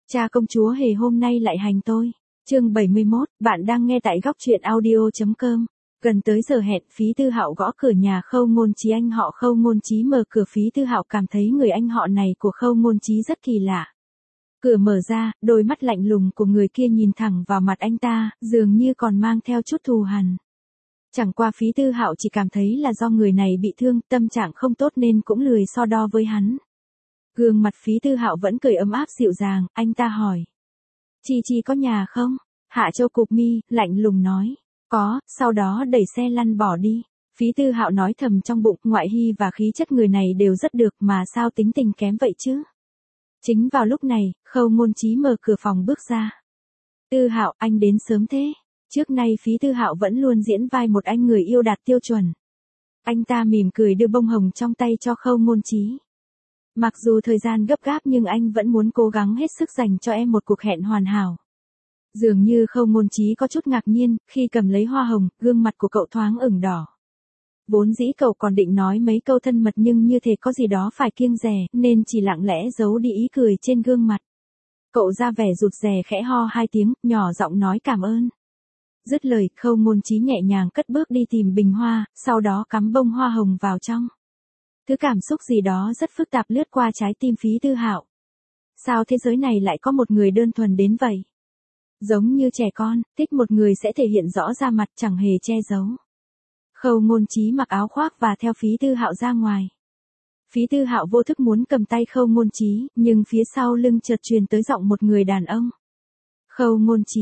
Cha công chúa hề hôm nay lại hành tôi. Chương 71, bạn đang nghe tại góc truyện audio.com. Gần tới giờ hẹn, Phí Tư Hạo gõ cửa nhà Khâu Ngôn Chí. Anh họ Khâu Ngôn Chí mở cửa. Phí Tư Hạo cảm thấy người anh họ này của Khâu Ngôn Chí rất kỳ lạ. Cửa mở ra, đôi mắt lạnh lùng của người kia nhìn thẳng vào mặt anh ta, dường như còn mang theo chút thù hằn. Chẳng qua Phí Tư Hạo chỉ cảm thấy là do người này bị thương, tâm trạng không tốt nên cũng lười so đo với hắn. Gương mặt Phí Tư Hạo vẫn cười ấm áp dịu dàng, anh ta hỏi. Chi có nhà không? Hạ Châu cụp mi, lạnh lùng nói. Có, sau đó đẩy xe lăn bỏ đi. Phí Tư Hạo nói thầm trong bụng, ngoại hy và khí chất người này đều rất được mà sao tính tình kém vậy chứ? Chính vào lúc này, Khâu Ngôn Chí mở cửa phòng bước ra. Tư Hạo, anh đến sớm thế. Trước nay Phí Tư Hạo vẫn luôn diễn vai một anh người yêu đạt tiêu chuẩn. Anh ta mỉm cười đưa bông hồng trong tay cho Khâu Ngôn Chí. Mặc dù thời gian gấp gáp nhưng anh vẫn muốn cố gắng hết sức dành cho em một cuộc hẹn hoàn hảo. Dường như Khâu Ngôn Chí có chút ngạc nhiên, khi cầm lấy hoa hồng, gương mặt của cậu thoáng ửng đỏ. Vốn dĩ cậu còn định nói mấy câu thân mật nhưng như thể có gì đó phải kiêng dè, nên chỉ lặng lẽ giấu đi ý cười trên gương mặt. Cậu ra vẻ rụt rè khẽ ho hai tiếng, nhỏ giọng nói cảm ơn. Dứt lời, Khâu Ngôn Chí nhẹ nhàng cất bước đi tìm bình hoa, sau đó cắm bông hoa hồng vào trong. Thứ cảm xúc gì đó rất phức tạp lướt qua trái tim Phí Tư Hạo. Sao thế giới này lại có một người đơn thuần đến vậy? Giống như trẻ con, thích một người sẽ thể hiện rõ ra mặt chẳng hề che giấu. Khâu Ngôn Chí mặc áo khoác và theo Phí Tư Hạo ra ngoài. Phí Tư Hạo vô thức muốn cầm tay Khâu Ngôn Chí, nhưng phía sau lưng chợt truyền tới giọng một người đàn ông. Khâu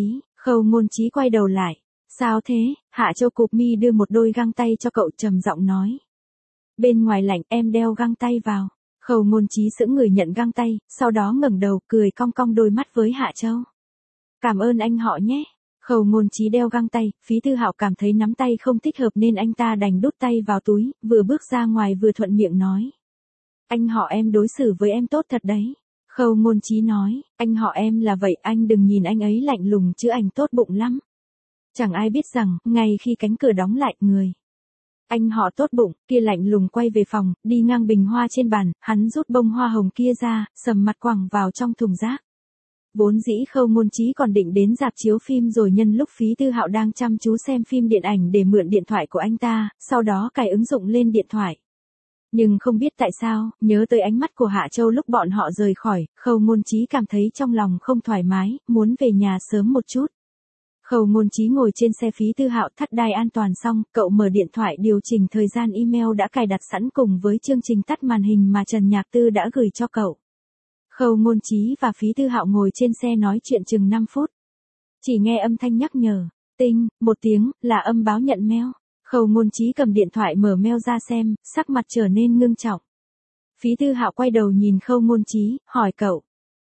Ngôn Chí quay đầu lại. Sao thế? Hạ Châu cụp mi đưa một đôi găng tay cho cậu trầm giọng nói. Bên ngoài lạnh, em đeo găng tay vào. Khâu Ngôn Chí sững người nhận găng tay, sau đó ngẩng đầu cười cong cong đôi mắt với Hạ Châu. Cảm ơn anh họ nhé. Khâu Ngôn Chí đeo găng tay, Phí Tư Hạo cảm thấy nắm tay không thích hợp nên anh ta đành đút tay vào túi, vừa bước ra ngoài vừa thuận miệng nói. Anh họ em đối xử với em tốt thật đấy. Khâu Ngôn Chí nói, anh họ em là vậy, anh đừng nhìn anh ấy lạnh lùng chứ anh tốt bụng lắm. Chẳng ai biết rằng, ngay khi cánh cửa đóng lại, người anh họ tốt bụng kia lạnh lùng quay về phòng, đi ngang bình hoa trên bàn, hắn rút bông hoa hồng kia ra, sầm mặt quẳng vào trong thùng rác. Vốn dĩ Khâu Ngôn Chí còn định đến rạp chiếu phim rồi nhân lúc Phí Tư Hạo đang chăm chú xem phim điện ảnh để mượn điện thoại của anh ta, sau đó cài ứng dụng lên điện thoại. Nhưng không biết tại sao, nhớ tới ánh mắt của Hạ Châu lúc bọn họ rời khỏi, Khâu Ngôn Chí cảm thấy trong lòng không thoải mái, muốn về nhà sớm một chút. Khâu Ngôn Chí ngồi trên xe Phí Tư Hạo thắt đai an toàn xong, cậu mở điện thoại điều chỉnh thời gian email đã cài đặt sẵn cùng với chương trình tắt màn hình mà Trần Nhạc Tư đã gửi cho cậu. Khâu Ngôn Chí và Phí Tư Hạo ngồi trên xe nói chuyện chừng 5 phút. Chỉ nghe âm thanh nhắc nhở, tinh, một tiếng, là âm báo nhận mail. Khâu Ngôn Chí cầm điện thoại mở mail ra xem, sắc mặt trở nên ngưng trọng. Phí Tư Hạo quay đầu nhìn Khâu Ngôn Chí, hỏi cậu.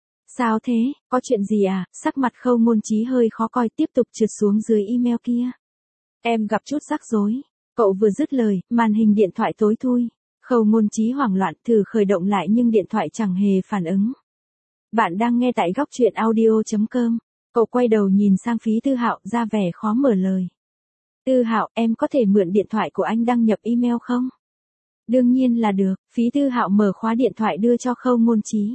Sao thế, có chuyện gì à? Sắc mặt Khâu Ngôn Chí hơi khó coi, tiếp tục trượt xuống dưới email kia. Em gặp chút rắc rối. Cậu vừa dứt lời, màn hình điện thoại tối thui. Khâu Ngôn Chí hoảng loạn thử khởi động lại nhưng điện thoại chẳng hề phản ứng. Bạn đang nghe tại góc truyện audio.com. Cậu quay đầu nhìn sang Phí Tư Hạo ra vẻ khó mở lời. Tư Hạo, em có thể mượn điện thoại của anh đăng nhập email không? Đương nhiên là được. Phí Tư Hạo mở khóa điện thoại đưa cho Khâu Ngôn Chí.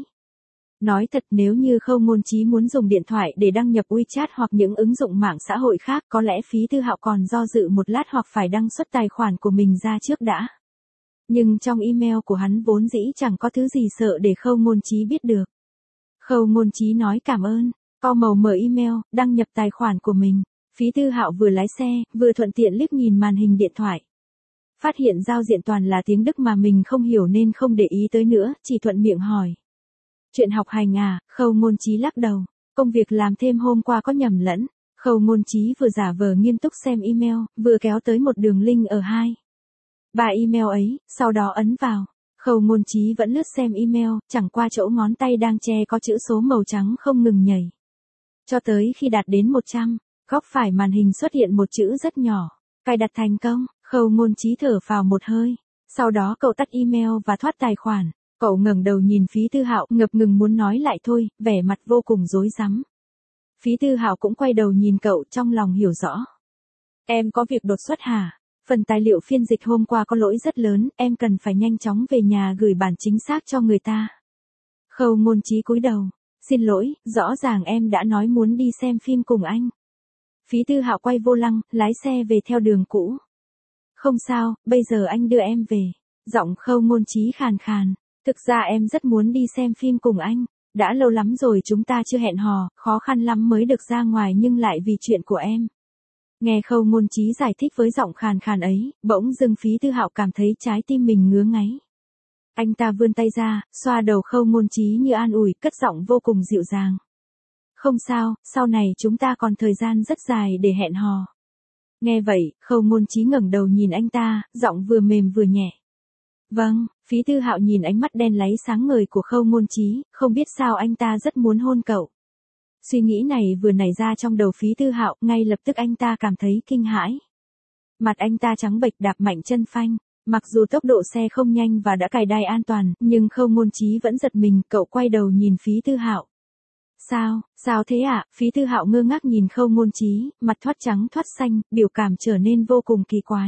Nói thật, nếu như Khâu Ngôn Chí muốn dùng điện thoại để đăng nhập WeChat hoặc những ứng dụng mạng xã hội khác, có lẽ Phí Tư Hạo còn do dự một lát hoặc phải đăng xuất tài khoản của mình ra trước đã. Nhưng trong email của hắn vốn dĩ chẳng có thứ gì sợ để Khâu Ngôn Chí biết được. Khâu Ngôn Chí nói cảm ơn, co màu mở email, đăng nhập tài khoản của mình. Phí Tư Hạo vừa lái xe, vừa thuận tiện liếc nhìn màn hình điện thoại. Phát hiện giao diện toàn là tiếng Đức mà mình không hiểu nên không để ý tới nữa, chỉ thuận miệng hỏi. Chuyện học hành à? Khâu Ngôn Chí lắc đầu. Công việc làm thêm hôm qua có nhầm lẫn. Khâu Ngôn Chí vừa giả vờ nghiêm túc xem email, vừa kéo tới một đường link ở 3 email ấy, sau đó ấn vào. Khâu Ngôn Chí vẫn lướt xem email, chẳng qua chỗ ngón tay đang che có chữ số màu trắng không ngừng nhảy. Cho tới khi đạt đến 100, góc phải màn hình xuất hiện một chữ rất nhỏ. Cài đặt thành công. Khâu Ngôn Chí thở phào một hơi. Sau đó cậu tắt email và thoát tài khoản. Cậu ngẩng đầu nhìn Phí Tư Hạo, ngập ngừng muốn nói lại thôi, vẻ mặt vô cùng rối rắm. Phí Tư Hạo cũng quay đầu nhìn cậu, trong lòng hiểu rõ. Em có việc đột xuất hả? Phần tài liệu phiên dịch hôm qua có lỗi rất lớn, em cần phải nhanh chóng về nhà gửi bản chính xác cho người ta. Khâu Ngôn Chí cúi đầu. Xin lỗi, rõ ràng em đã nói muốn đi xem phim cùng anh. Phí Tư Hạo quay vô lăng, lái xe về theo đường cũ. Không sao, bây giờ anh đưa em về. Giọng Khâu Ngôn Chí khàn khàn. Thực ra em rất muốn đi xem phim cùng anh. Đã lâu lắm rồi chúng ta chưa hẹn hò, khó khăn lắm mới được ra ngoài nhưng lại vì chuyện của em. Nghe Khâu Ngôn Chí giải thích với giọng khàn khàn ấy, bỗng dưng Phí Tư Hạo cảm thấy trái tim mình ngứa ngáy. Anh ta vươn tay ra, xoa đầu Khâu Ngôn Chí như an ủi, cất giọng vô cùng dịu dàng. Không sao, sau này chúng ta còn thời gian rất dài để hẹn hò. Nghe vậy, Khâu Ngôn Chí ngẩng đầu nhìn anh ta, giọng vừa mềm vừa nhẹ. Vâng, Phí Tư Hạo nhìn ánh mắt đen láy sáng ngời của Khâu Ngôn Chí, không biết sao anh ta rất muốn hôn cậu. Suy nghĩ này vừa nảy ra trong đầu Phí Tư Hạo, ngay lập tức anh ta cảm thấy kinh hãi. Mặt anh ta trắng bệch đạp mạnh chân phanh, mặc dù tốc độ xe không nhanh và đã cài đai an toàn, nhưng Khâu Ngôn Chí vẫn giật mình, cậu quay đầu nhìn Phí Tư Hạo. Sao thế ạ? Phí Tư Hạo ngơ ngác nhìn Khâu Ngôn Chí, mặt thoát trắng thoát xanh, biểu cảm trở nên vô cùng kỳ quái.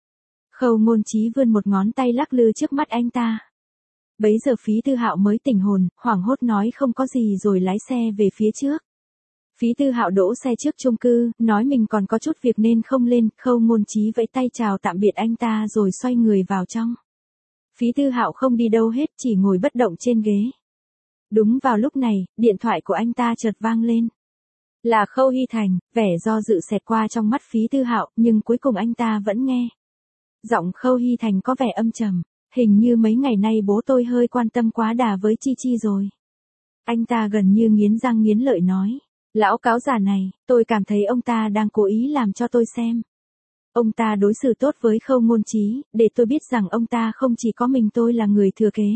Khâu Ngôn Chí vươn một ngón tay lắc lư trước mắt anh ta. Bấy giờ Phí Tư Hạo mới tỉnh hồn, hoảng hốt nói không có gì rồi lái xe về phía trước. Phí Tư Hạo đỗ xe trước chung cư, nói mình còn có chút việc nên không lên, Khâu Ngôn Chí vẫy tay chào tạm biệt anh ta rồi xoay người vào trong. Phí Tư Hạo không đi đâu hết, chỉ ngồi bất động trên ghế. Đúng vào lúc này, điện thoại của anh ta chợt vang lên. Là Khâu Hy Thành, vẻ do dự xẹt qua trong mắt Phí Tư Hạo, nhưng cuối cùng anh ta vẫn nghe. Giọng Khâu Hy Thành có vẻ âm trầm, hình như mấy ngày nay bố tôi hơi quan tâm quá đà với Chi Chi rồi. Anh ta gần như nghiến răng nghiến lợi nói. Lão cáo già này, tôi cảm thấy ông ta đang cố ý làm cho tôi xem. Ông ta đối xử tốt với Khâu Ngôn Chí, để tôi biết rằng ông ta không chỉ có mình tôi là người thừa kế.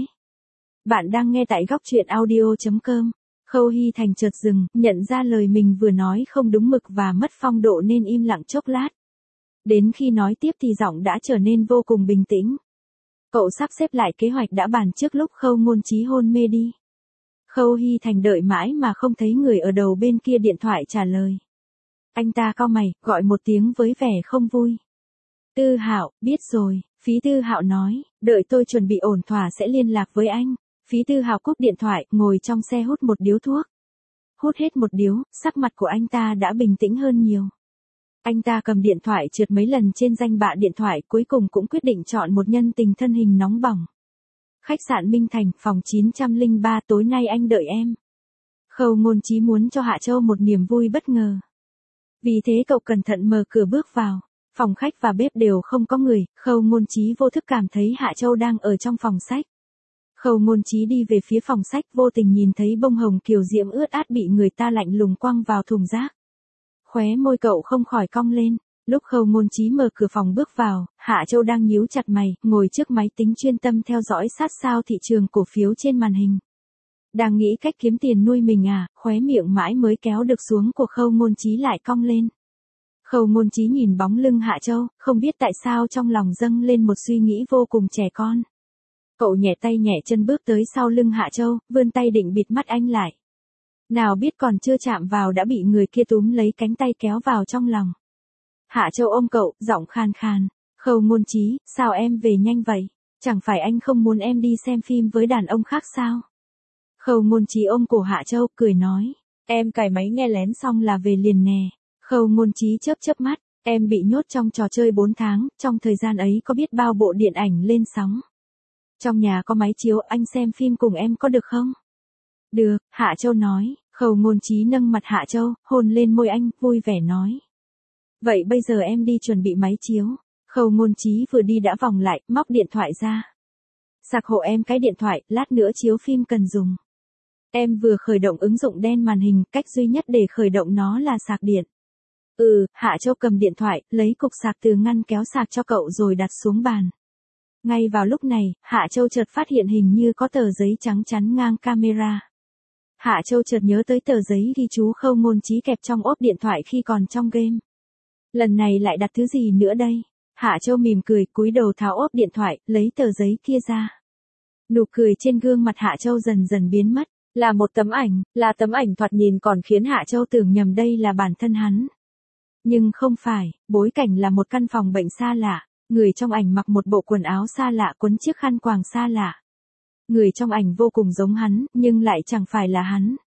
Bạn đang nghe tại góc truyện audio.com. Khâu Hy Thành chợt dừng, nhận ra lời mình vừa nói không đúng mực và mất phong độ nên im lặng chốc lát. Đến khi nói tiếp thì giọng đã trở nên vô cùng bình tĩnh. Cậu sắp xếp lại kế hoạch đã bàn trước lúc Khâu Ngôn Chí hôn mê đi. Khâu Hy Thành đợi mãi mà không thấy người ở đầu bên kia điện thoại trả lời. Anh ta cau mày, gọi một tiếng với vẻ không vui. Tư Hạo, biết rồi, Phí Tư Hạo nói, đợi tôi chuẩn bị ổn thỏa sẽ liên lạc với anh. Phí Tư Hạo cúp điện thoại, ngồi trong xe hút một điếu thuốc. Hút hết một điếu, sắc mặt của anh ta đã bình tĩnh hơn nhiều. Anh ta cầm điện thoại trượt mấy lần trên danh bạ điện thoại, cuối cùng cũng quyết định chọn một nhân tình thân hình nóng bỏng. Khách sạn Minh Thành, phòng 903, tối nay anh đợi em. Khâu Ngôn Chí muốn cho Hạ Châu một niềm vui bất ngờ. Vì thế cậu cẩn thận mở cửa bước vào. Phòng khách và bếp đều không có người, Khâu Ngôn Chí vô thức cảm thấy Hạ Châu đang ở trong phòng sách. Khâu Ngôn Chí đi về phía phòng sách, vô tình nhìn thấy bông hồng kiều diễm ướt át bị người ta lạnh lùng quăng vào thùng rác. Khóe môi cậu không khỏi cong lên. Lúc Khâu Ngôn Chí mở cửa phòng bước vào, Hạ Châu đang nhíu chặt mày, ngồi trước máy tính chuyên tâm theo dõi sát sao thị trường cổ phiếu trên màn hình. Đang nghĩ cách kiếm tiền nuôi mình à, khóe miệng mãi mới kéo được xuống của Khâu Ngôn Chí lại cong lên. Khâu Ngôn Chí nhìn bóng lưng Hạ Châu, không biết tại sao trong lòng dâng lên một suy nghĩ vô cùng trẻ con. Cậu nhẹ tay nhẹ chân bước tới sau lưng Hạ Châu, vươn tay định bịt mắt anh lại. Nào biết còn chưa chạm vào đã bị người kia túm lấy cánh tay kéo vào trong lòng. Hạ Châu ôm cậu, giọng khan khan. Khâu Ngôn Chí, sao em về nhanh vậy? Chẳng phải anh không muốn em đi xem phim với đàn ông khác sao? Khâu Ngôn Chí ôm cổ Hạ Châu, cười nói. Em cài máy nghe lén xong là về liền nè. Khâu Ngôn Chí chớp chớp mắt. Em bị nhốt trong trò chơi 4 tháng, trong thời gian ấy có biết bao bộ điện ảnh lên sóng. Trong nhà có máy chiếu, anh xem phim cùng em có được không? Được, Hạ Châu nói. Khâu Ngôn Chí nâng mặt Hạ Châu, hôn lên môi anh, vui vẻ nói. Vậy bây giờ em đi chuẩn bị máy chiếu. Khâu Ngôn Chí vừa đi đã vòng lại, móc điện thoại ra. Sạc hộ em cái điện thoại, lát nữa chiếu phim cần dùng. Em vừa khởi động ứng dụng đen màn hình, cách duy nhất để khởi động nó là sạc điện. Hạ Châu cầm điện thoại, lấy cục sạc từ ngăn kéo sạc cho cậu rồi đặt xuống bàn. Ngay vào lúc này, Hạ Châu chợt phát hiện hình như có tờ giấy trắng chắn ngang camera. Hạ Châu chợt nhớ tới tờ giấy ghi chú Khâu Ngôn Chí kẹp trong ốp điện thoại khi còn trong game. Lần này lại đặt thứ gì nữa đây? Hạ Châu mỉm cười, cúi đầu tháo ốp điện thoại, lấy tờ giấy kia ra. Nụ cười trên gương mặt Hạ Châu dần dần biến mất, là một tấm ảnh thoạt nhìn còn khiến Hạ Châu tưởng nhầm đây là bản thân hắn. Nhưng không phải, bối cảnh là một căn phòng bệnh xa lạ, người trong ảnh mặc một bộ quần áo xa lạ quấn chiếc khăn quàng xa lạ. Người trong ảnh vô cùng giống hắn, nhưng lại chẳng phải là hắn.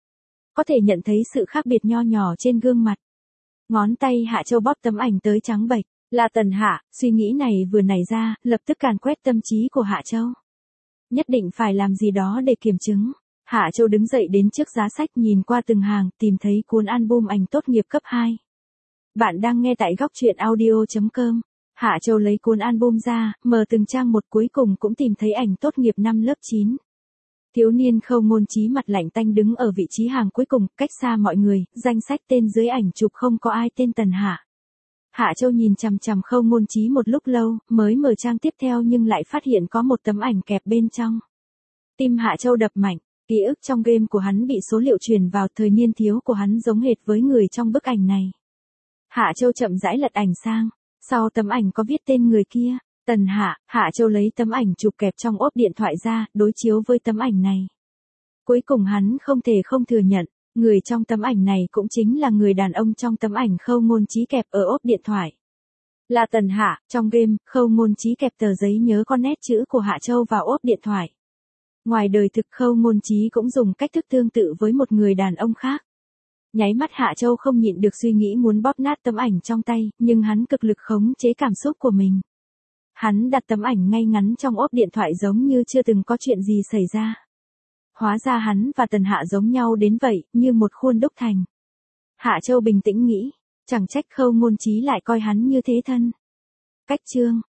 có thể nhận thấy sự khác biệt nho nhỏ trên gương mặt. Ngón tay Hạ Châu bóp tấm ảnh tới trắng bệch, là Tần Hạ, suy nghĩ này vừa nảy ra, lập tức càn quét tâm trí của Hạ Châu. Nhất định phải làm gì đó để kiểm chứng. Hạ Châu đứng dậy đến trước giá sách nhìn qua từng hàng, tìm thấy cuốn album ảnh tốt nghiệp cấp 2. Bạn đang nghe tại góc truyện audio.com. Hạ Châu lấy cuốn album ra, mở từng trang một, cuối cùng cũng tìm thấy ảnh tốt nghiệp năm lớp 9. Thiếu niên Khâu Ngôn Chí mặt lạnh tanh đứng ở vị trí hàng cuối cùng, cách xa mọi người, danh sách tên dưới ảnh chụp không có ai tên Tần Hạ. Hạ Châu nhìn chằm chằm Khâu Ngôn Chí một lúc lâu, mới mở trang tiếp theo nhưng lại phát hiện có một tấm ảnh kẹp bên trong. Tim Hạ Châu đập mạnh, ký ức trong game của hắn bị số liệu truyền vào, thời niên thiếu của hắn giống hệt với người trong bức ảnh này. Hạ Châu chậm rãi lật ảnh sang, sau tấm ảnh có viết tên người kia, Tần Hạ. Hạ Châu lấy tấm ảnh chụp kẹp trong ốp điện thoại ra, đối chiếu với tấm ảnh này. Cuối cùng hắn không thể không thừa nhận, người trong tấm ảnh này cũng chính là người đàn ông trong tấm ảnh Khâu Ngôn Chí kẹp ở ốp điện thoại. Là Tần Hạ. Trong game, Khâu Ngôn Chí kẹp tờ giấy nhớ con nét chữ của Hạ Châu vào ốp điện thoại. Ngoài đời thực, Khâu Ngôn Chí cũng dùng cách thức tương tự với một người đàn ông khác. Nháy mắt Hạ Châu không nhịn được suy nghĩ muốn bóp nát tấm ảnh trong tay, nhưng hắn cực lực khống chế cảm xúc của mình. Hắn đặt tấm ảnh ngay ngắn trong ốp điện thoại giống như chưa từng có chuyện gì xảy ra. Hóa ra hắn và Tần Hạ giống nhau đến vậy, như một khuôn đúc thành. Hạ Châu bình tĩnh nghĩ, chẳng trách Khâu Ngôn Chí lại coi hắn như thế thân. Cách chương